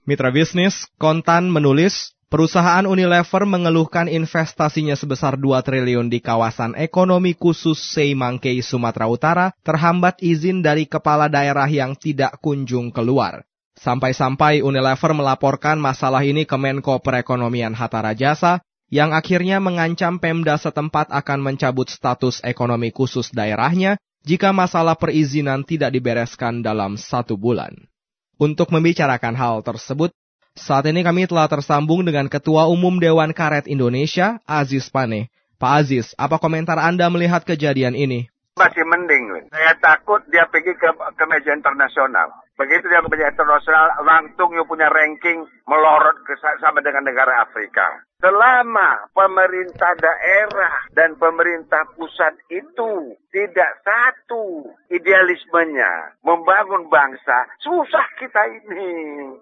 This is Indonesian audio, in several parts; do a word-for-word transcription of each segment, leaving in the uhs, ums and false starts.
Mitra bisnis, Kontan menulis, perusahaan Unilever mengeluhkan investasinya sebesar dua triliun di kawasan ekonomi khusus Seimangkei, Sumatera Utara, terhambat izin dari kepala daerah yang tidak kunjung keluar. Sampai-sampai Unilever melaporkan masalah ini ke Menko Perekonomian Hatta Rajasa, yang akhirnya mengancam Pemda setempat akan mencabut status ekonomi khusus daerahnya jika masalah perizinan tidak dibereskan dalam satu bulan. Untuk membicarakan hal tersebut, saat ini kami telah tersambung dengan Ketua Umum Dewan Karet Indonesia, Aziz Pane. Pak Aziz, apa komentar Anda melihat kejadian ini? Masih mending. Saya takut dia pergi ke, ke meja internasional. Begitu dia ke meja internasional, langsung you punya ranking melorot ke, sama dengan negara Afrika. Selama pemerintah daerah dan pemerintah pusat itu tidak satu idealismenya membangun bangsa, susah kita ini.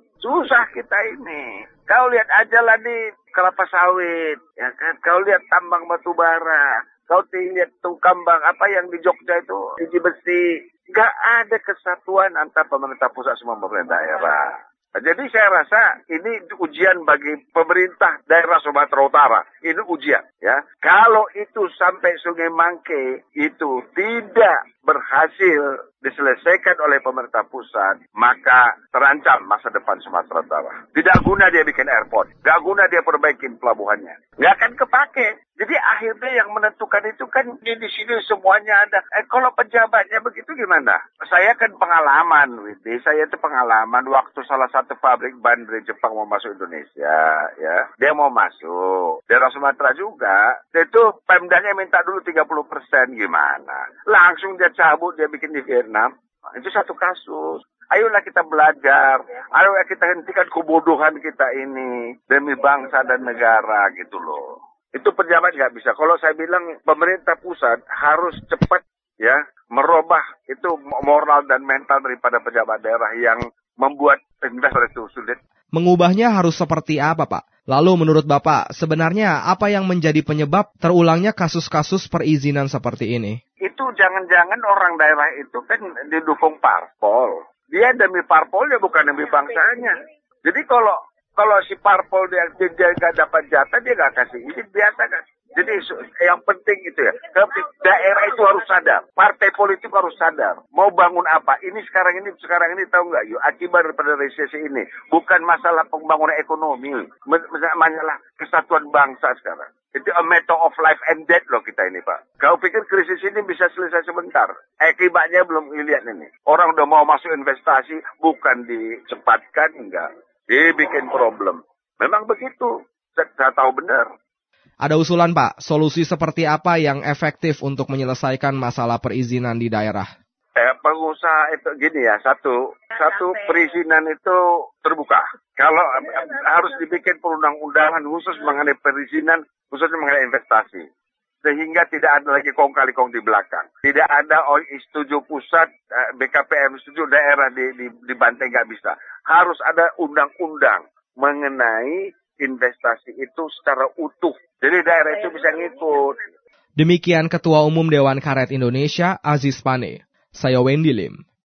Susah kita ini. Kau lihat aja lah di kelapa sawit, ya kan? Kau lihat tambang batu bara. Kau lihat tuh kambang apa yang di Jogja itu, biji besi. Gak ada kesatuan antara pemerintah pusat sama pemerintah daerah. Jadi saya rasa ini ujian bagi pemerintah daerah Sumatera Utara. Ini ujian, ya. Kalau itu sampai Sungai Mangke itu tidak berhasil diselesaikan oleh pemerintah pusat, maka terancam masa depan Sumatera Utara. Tidak guna dia bikin airport, tidak guna dia perbaikin pelabuhannya, nggak akan kepake. Jadi akhirnya yang menentukan itu kan di sini semuanya ada. Eh kalau pejabatnya begitu gimana? Saya kan pengalaman, Widi. Saya itu pengalaman waktu salah satu pabrik ban dari Jepang mau masuk Indonesia, ya. Dia mau masuk. Daerah Sumatera juga. Itu Pemdanya minta dulu tiga puluh persen gimana? Langsung dia cabut, dia bikin di Vietnam. Nah, itu satu kasus. Ayolah kita belajar. Ayolah kita hentikan kebodohan kita ini demi bangsa dan negara gitu loh. Itu pejabat nggak bisa. Kalau saya bilang pemerintah pusat harus cepat ya merubah itu moral dan mental daripada pejabat daerah yang membuat investor itu sulit. Mengubahnya harus seperti apa, Pak? Lalu menurut Bapak, sebenarnya apa yang menjadi penyebab terulangnya kasus-kasus perizinan seperti ini? Itu jangan-jangan orang daerah itu kan didukung parpol. Dia demi parpolnya bukan demi bangsanya. Jadi kalau Kalau si parpol dia dia nggak dapat jatah, dia nggak kasih izin, biasa kan. Jadi yang penting itu ya, daerah itu harus sadar, partai politik harus sadar, mau bangun apa. Ini sekarang ini sekarang ini tahu nggak? Yuk, akibat daripada resesi ini bukan masalah pembangunan ekonomi, masalah kesatuan bangsa sekarang. Itu a matter of life and death loh kita ini, Pak. Kau pikir krisis ini bisa selesai sebentar? Akibatnya belum dilihat ini. Orang udah mau masuk investasi, bukan dicepatkan, enggak. Dia bikin problem. Memang begitu. Saya, saya tahu benar. Ada usulan, Pak, solusi seperti apa yang efektif untuk menyelesaikan masalah perizinan di daerah? Eh, pengusaha itu gini ya, satu, satu perizinan itu terbuka. Kalau eh, harus dibikin perundang-undangan khusus mengenai perizinan, khususnya mengenai investasi. Sehingga tidak ada lagi kong kali kong di belakang. Tidak ada oh, setuju pusat, eh, B K P M setuju daerah di, di, di Banten nggak bisa. Harus ada undang-undang mengenai investasi itu secara utuh. Jadi daerah itu bisa ngikut. Demikian Ketua Umum Dewan Karet Indonesia, Aziz Pane. Saya Wendy Lim.